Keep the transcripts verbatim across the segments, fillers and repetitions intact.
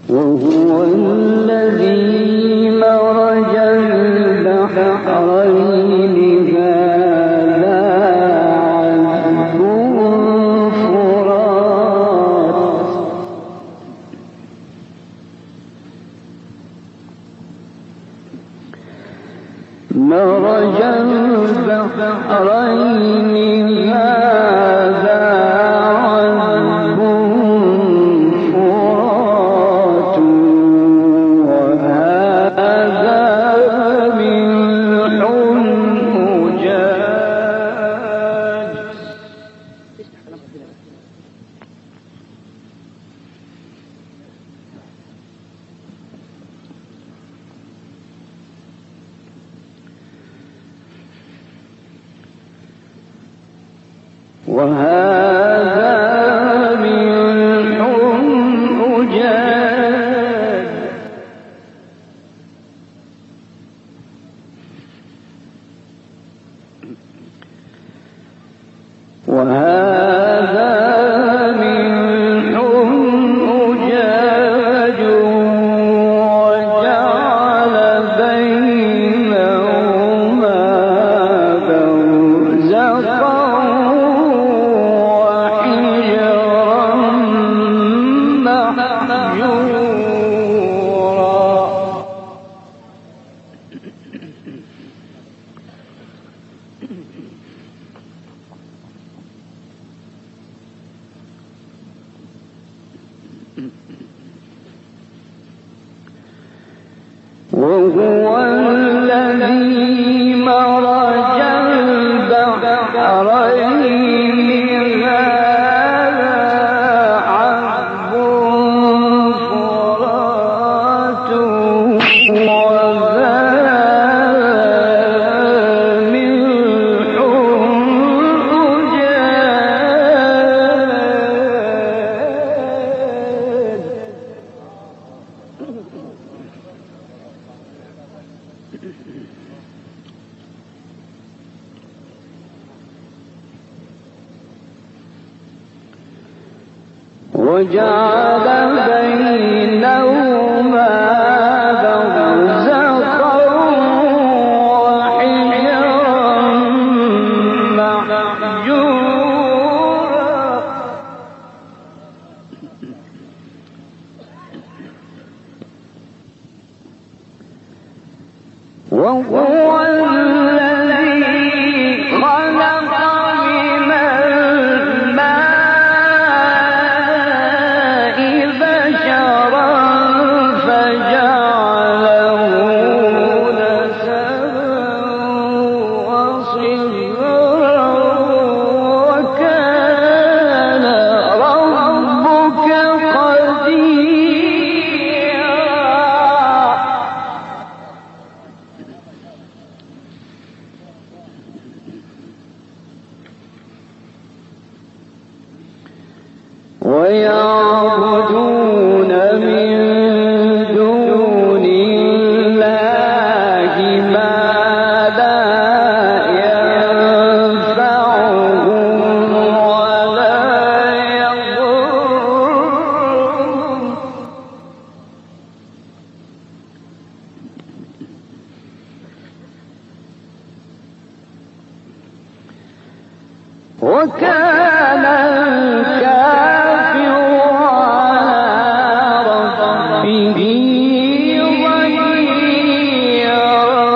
وهو الذي مرج البحرين هذا عذب فرات مرج البحرين هذا عذب فرات وهذا ملح أجاج. وهذا ملح أجاج وهذا ملح أجاج وجعل بينهما برزخا وهو الذي مرج البحرين هذا عذب فرات وهذا ملح أجاج. وجعل بينهما برزخا وحجرا محجورا وهو الذي خلق من الماء بشرا فجعله نسبا وصهرا وكان ربك قديرا. ويعبدون من دون الله ما لا ينفعهم ولا يضرهم وكان الكافر على ربه ظهيرا.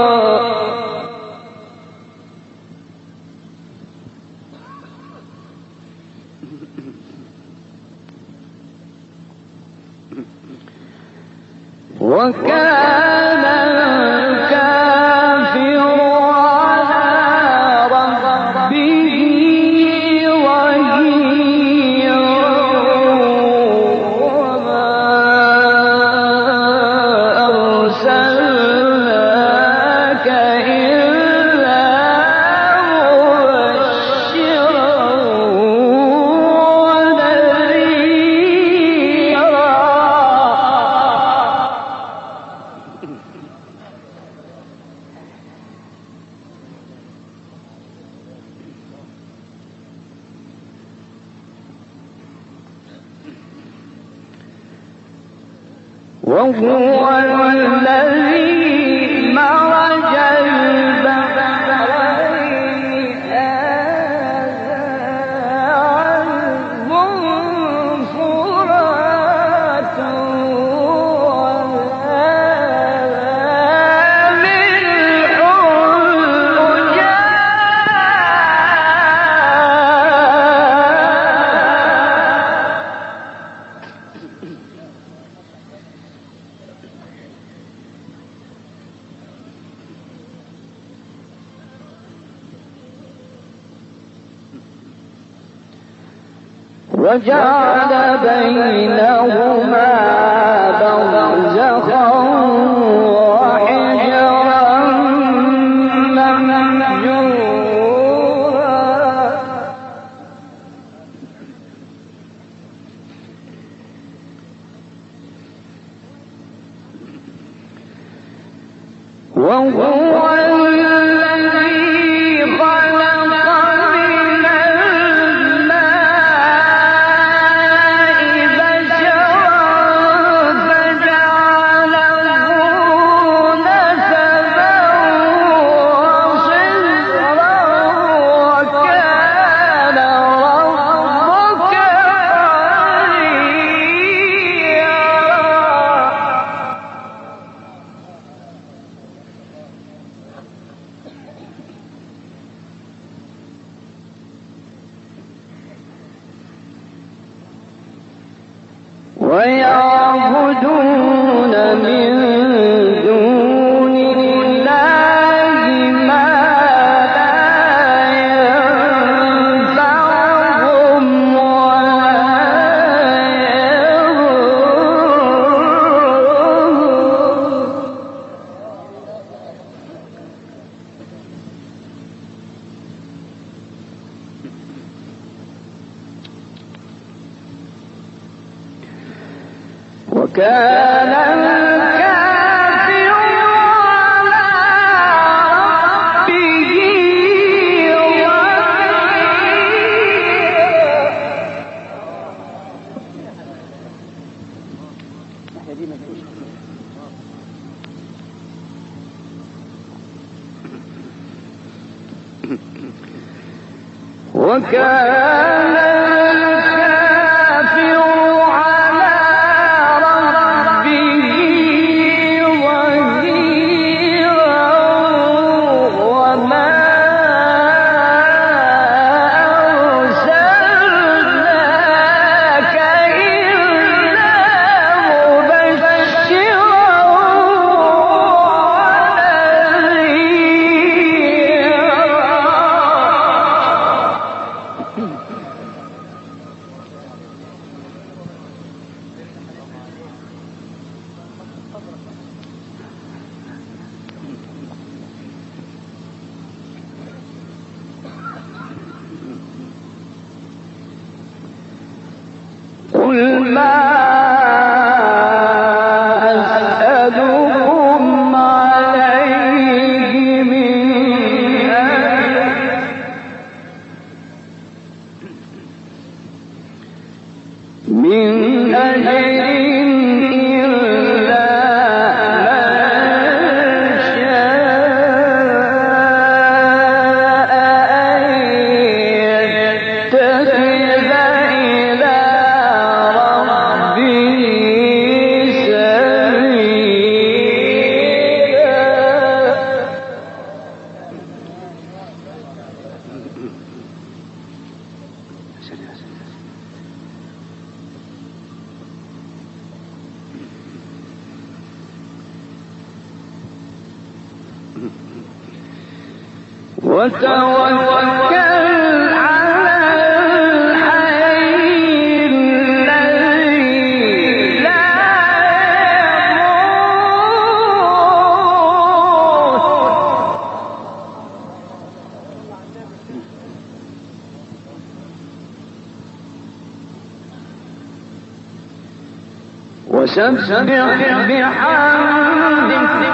وكان الكافر على ربه وهو الذي مرج البحرين عذب فرات وهذا ملح وجعل بينهما برزخا وحجرا مهجورا وهو ويعبدون من دون الله ما لا ينفعهم ولا يضرهم وكان الكافر على ربه ظهيرا وكان قل ما أسألكم عليه من أجر من أجر وتوكل على الحي الذي لا يموت وسبح بحمده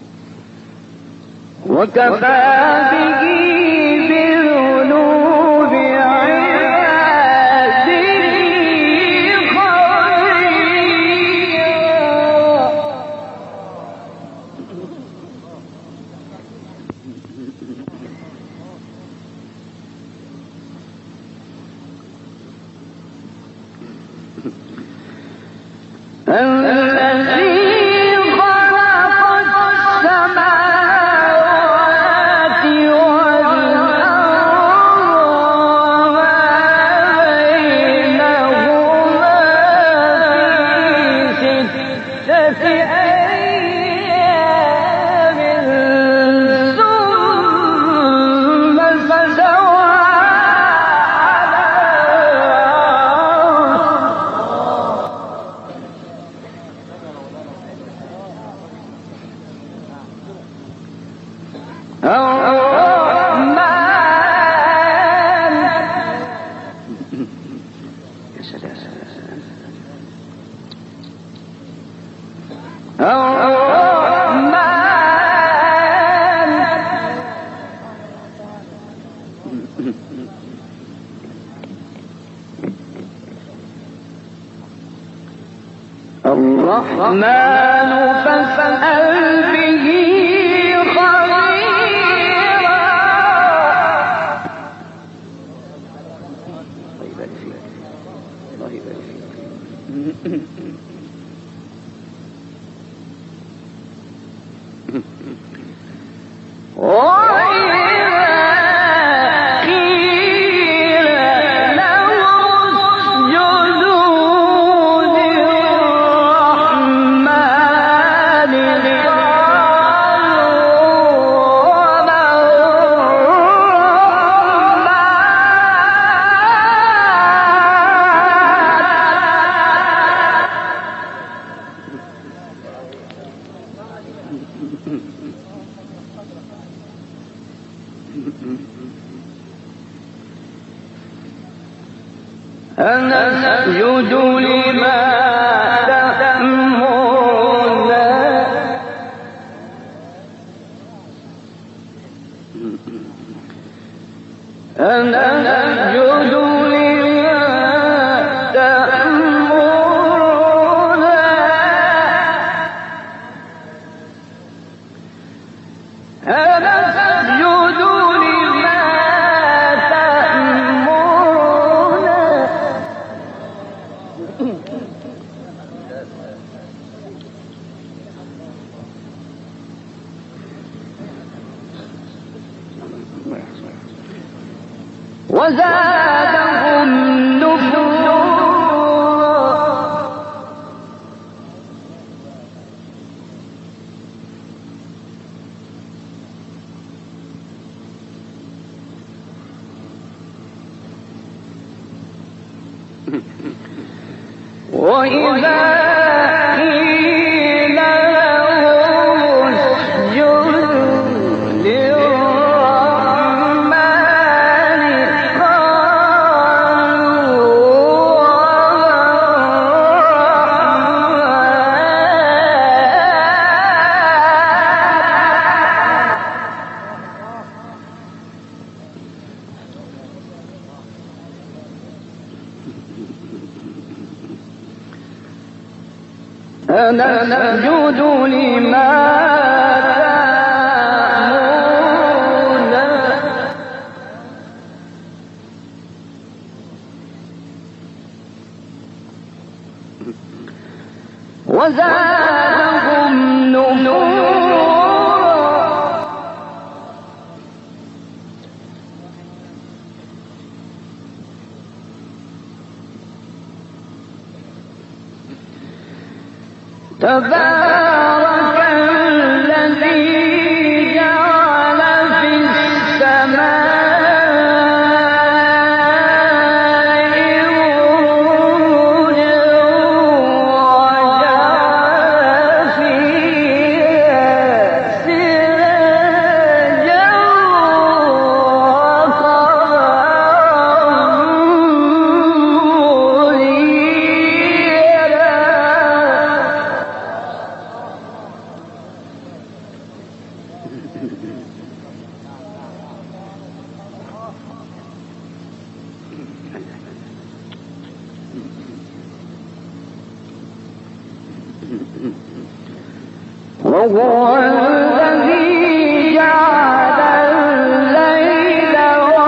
وكفى به بذنوب الرحمن فاسأل به خبيرا. الله يبارك فيك، الله يبارك فيك. أنسجد لما تأمرنا. أنسجد لما تأمرنا. أنسجد لما تأمرنا. وزادهم نفورا. وإذا قيل لهم اسجدوا للرحمن قالوا أنسجد لما تأمرنا. وزادهم نفورا. تبارك الذي جعل في السماء بروجا وجعل فيها سراجا وقمرا منيرا. وهو الذي جعل الليل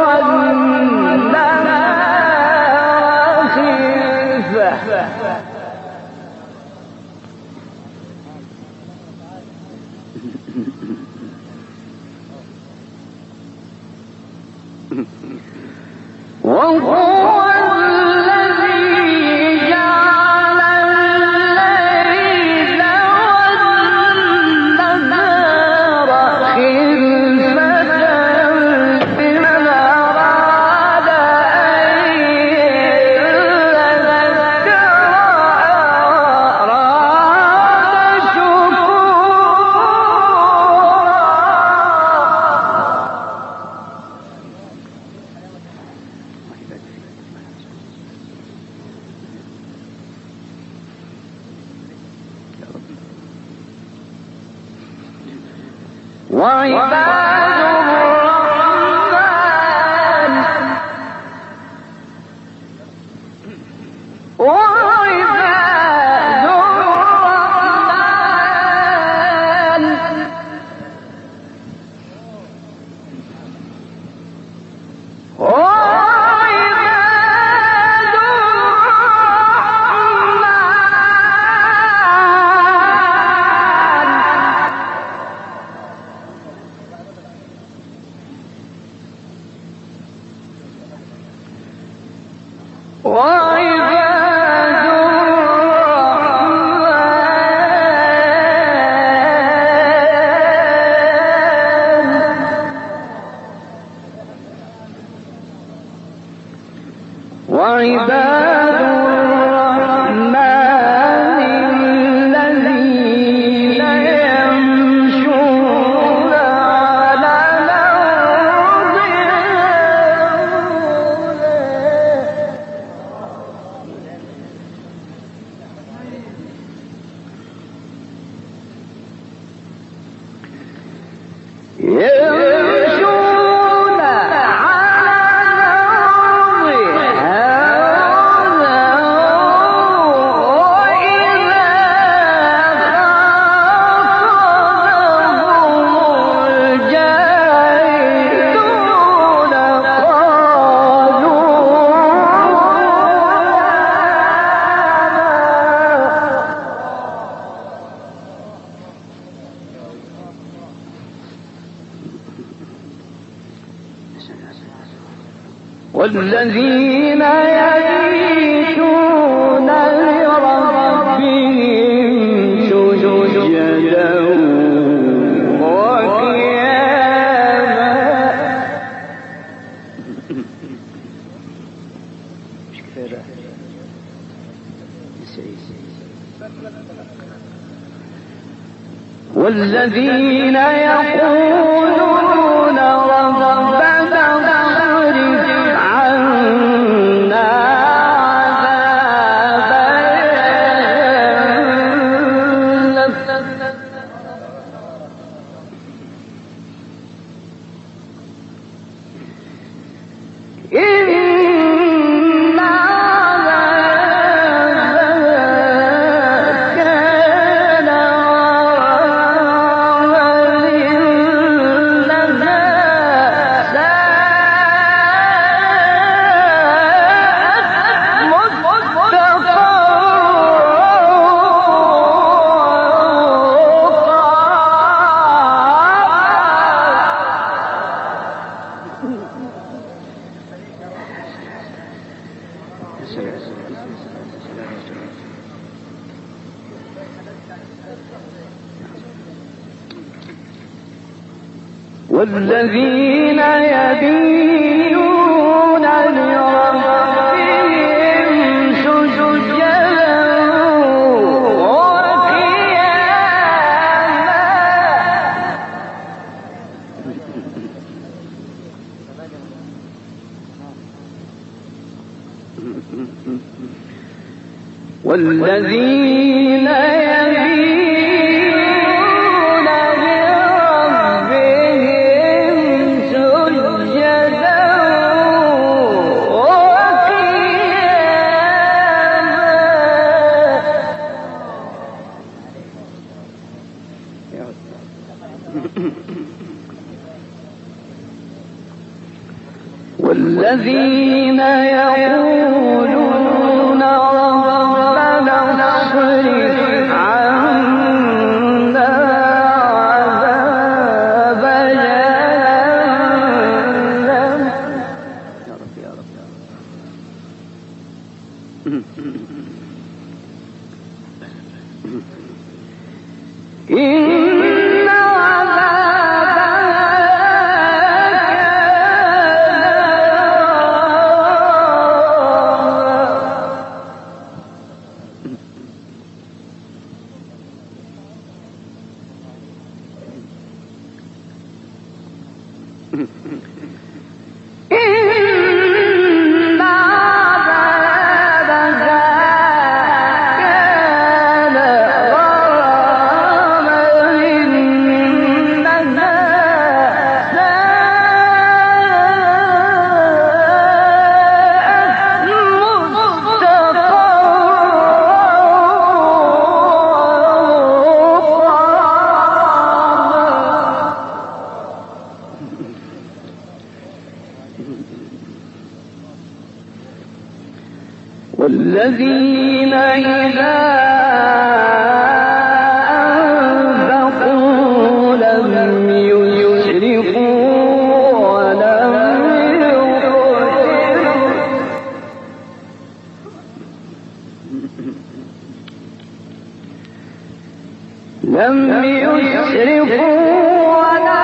والنهار خلفة. وهو الذي جعل الليل والنهار خلفة لمن أراد أن يذكر أراد وعباد الرحمن والذين يبيتون لربهم سجدا وقياما. مش كفاية بقى والذين يقولون ربنا اصرف عنا عذاب إن عذابك كان والذين يبيتون لربهم سجدا وقياما والذين يبيتون لربهم سجدا وقياما والذين يقولون ربنا اصرف عنا عذاب جهنم. يا رب يا رب يا رب. إن والذين إذا أنفقوا لم يسرفوا ولم يقتروا لم يسرفوا ولا